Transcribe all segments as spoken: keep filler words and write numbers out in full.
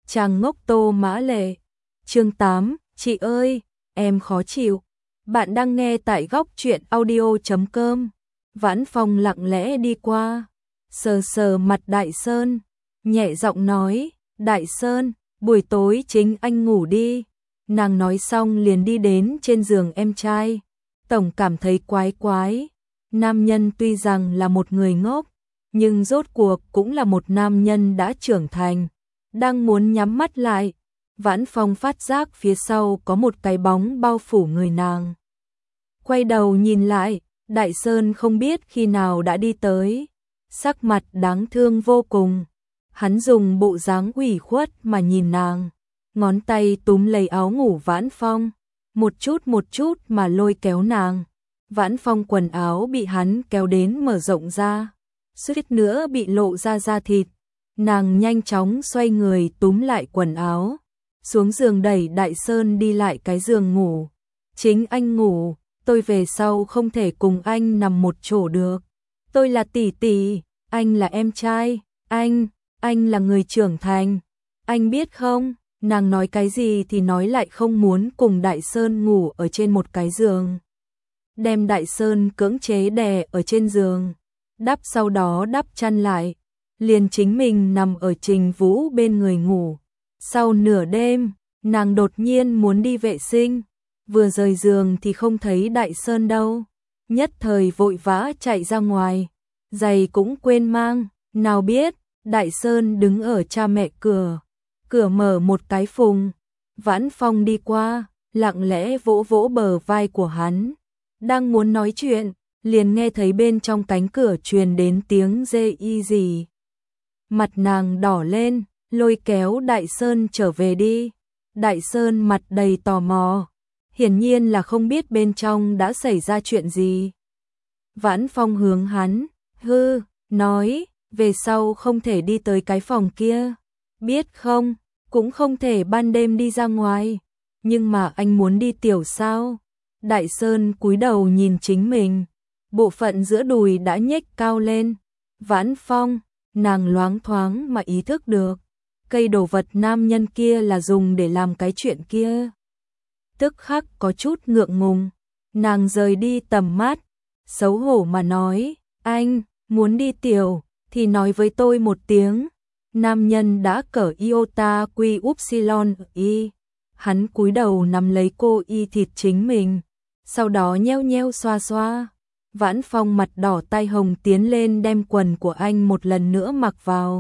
Chàng ngốc Tô Mã Lệ. Chương tám, chị ơi, em khó chịu. Bạn đang nghe tại góc truyện audio chấm com. Vãn Phong lặng lẽ đi qua, sờ sờ mặt Đại Sơn, nhẹ giọng nói, Đại Sơn, buổi tối chính anh ngủ đi. Nàng nói xong liền đi đến trên giường em trai. Tổng cảm thấy quái quái. Nam nhân tuy rằng là một người ngốc, nhưng rốt cuộc cũng là một nam nhân đã trưởng thành. Đang muốn nhắm mắt lại, Vãn Phong phát giác phía sau có một cái bóng bao phủ người nàng. Quay đầu nhìn lại, Đại Sơn không biết khi nào đã đi tới, sắc mặt đáng thương vô cùng. Hắn dùng bộ dáng ủy khuất mà nhìn nàng, ngón tay túm lấy áo ngủ Vãn Phong, một chút một chút mà lôi kéo nàng. Vãn Phong quần áo bị hắn kéo đến mở rộng ra, suýt nữa bị lộ ra da thịt. Nàng nhanh chóng xoay người túm lại quần áo, xuống giường đẩy Đại Sơn đi lại cái giường ngủ. Chính anh ngủ, tôi về sau không thể cùng anh nằm một chỗ được. Tôi là tỷ tỷ, anh là em trai, anh, anh là người trưởng thành. Anh biết không, nàng nói cái gì thì nói lại không muốn cùng Đại Sơn ngủ ở trên một cái giường. Đem Đại Sơn cưỡng chế đè ở trên giường, đắp sau đó đắp chăn lại, liền chính mình nằm ở Trình Vũ bên người ngủ. Sau nửa đêm, nàng đột nhiên muốn đi vệ sinh, vừa rời giường thì không thấy Đại Sơn đâu, nhất thời vội vã chạy ra ngoài, giày cũng quên mang, nào biết, Đại Sơn đứng ở cha mẹ cửa, cửa mở một cái phùng. Vãn Phong đi qua, lặng lẽ vỗ vỗ bờ vai của hắn, đang muốn nói chuyện, liền nghe thấy bên trong cánh cửa truyền đến tiếng rê y gì. Mặt nàng đỏ lên, lôi kéo Đại Sơn trở về đi. Đại Sơn mặt đầy tò mò, hiển nhiên là không biết bên trong đã xảy ra chuyện gì. Vãn Phong hướng hắn, hư, nói, về sau không thể đi tới cái phòng kia, biết không, cũng không thể ban đêm đi ra ngoài, nhưng mà anh muốn đi tiểu sao? Đại Sơn cúi đầu nhìn chính mình, bộ phận giữa đùi đã nhếch cao lên. Vãn Phong, nàng loáng thoáng mà ý thức được, cây đồ vật nam nhân kia là dùng để làm cái chuyện kia. Tức khắc có chút ngượng ngùng, nàng rời đi tầm mắt, xấu hổ mà nói, anh, muốn đi tiểu, thì nói với tôi một tiếng. Nam nhân đã cởi iota quy upsilon y, hắn cúi đầu nắm lấy cô y thịt chính mình, sau đó nheo nheo xoa xoa. Vãn Phong mặt đỏ tai hồng tiến lên đem quần của anh một lần nữa mặc vào,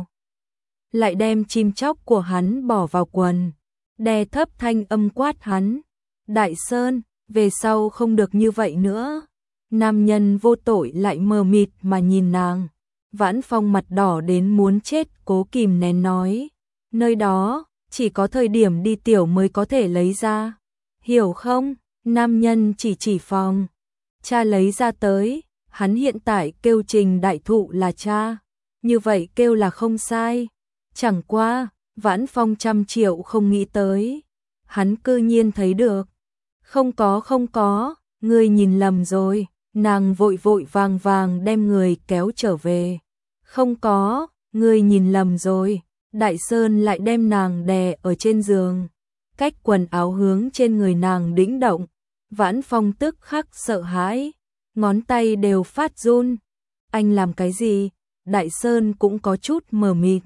lại đem chim chóc của hắn bỏ vào quần, đè thấp thanh âm quát hắn, Đại Sơn, về sau không được như vậy nữa. Nam nhân vô tội lại mờ mịt mà nhìn nàng. Vãn Phong mặt đỏ đến muốn chết cố kìm nén nói, nơi đó, chỉ có thời điểm đi tiểu mới có thể lấy ra, hiểu không? Nam nhân chỉ chỉ phòng, cha lấy ra tới, hắn hiện tại kêu Trình Đại Thụ là cha, như vậy kêu là không sai. Chẳng qua, Vãn Phong trăm triệu không nghĩ tới, hắn cư nhiên thấy được. Không có không có, ngươi nhìn lầm rồi. Nàng vội vội vàng vàng đem người kéo trở về. Không có, ngươi nhìn lầm rồi. Đại Sơn lại đem nàng đè ở trên giường, cách quần áo hướng trên người nàng đĩnh động. Vãn Phong tức khắc sợ hãi, ngón tay đều phát run. Anh làm cái gì? Đại Sơn cũng có chút mờ mịt.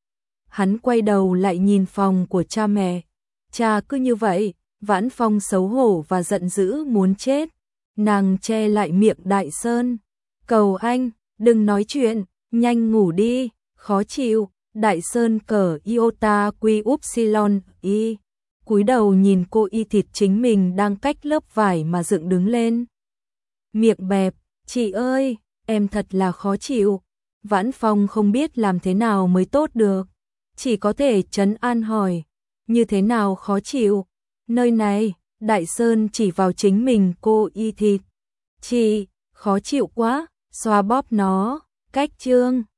Hắn quay đầu lại nhìn phòng của cha mẹ. Cha cứ như vậy. Vãn Phong xấu hổ và giận dữ muốn chết. Nàng che lại miệng Đại Sơn, cầu anh, đừng nói chuyện, nhanh ngủ đi, khó chịu. Đại Sơn cởi iota quy upsilon y, cúi đầu nhìn cô y thịt chính mình đang cách lớp vải mà dựng đứng lên. Miệng bẹp, chị ơi, em thật là khó chịu. Vãn Phong không biết làm thế nào mới tốt được, chỉ có thể trấn an hỏi, như thế nào khó chịu? Nơi này, Đại Sơn chỉ vào chính mình cô y thịt. Chị, khó chịu quá, xoa bóp nó, cách chương.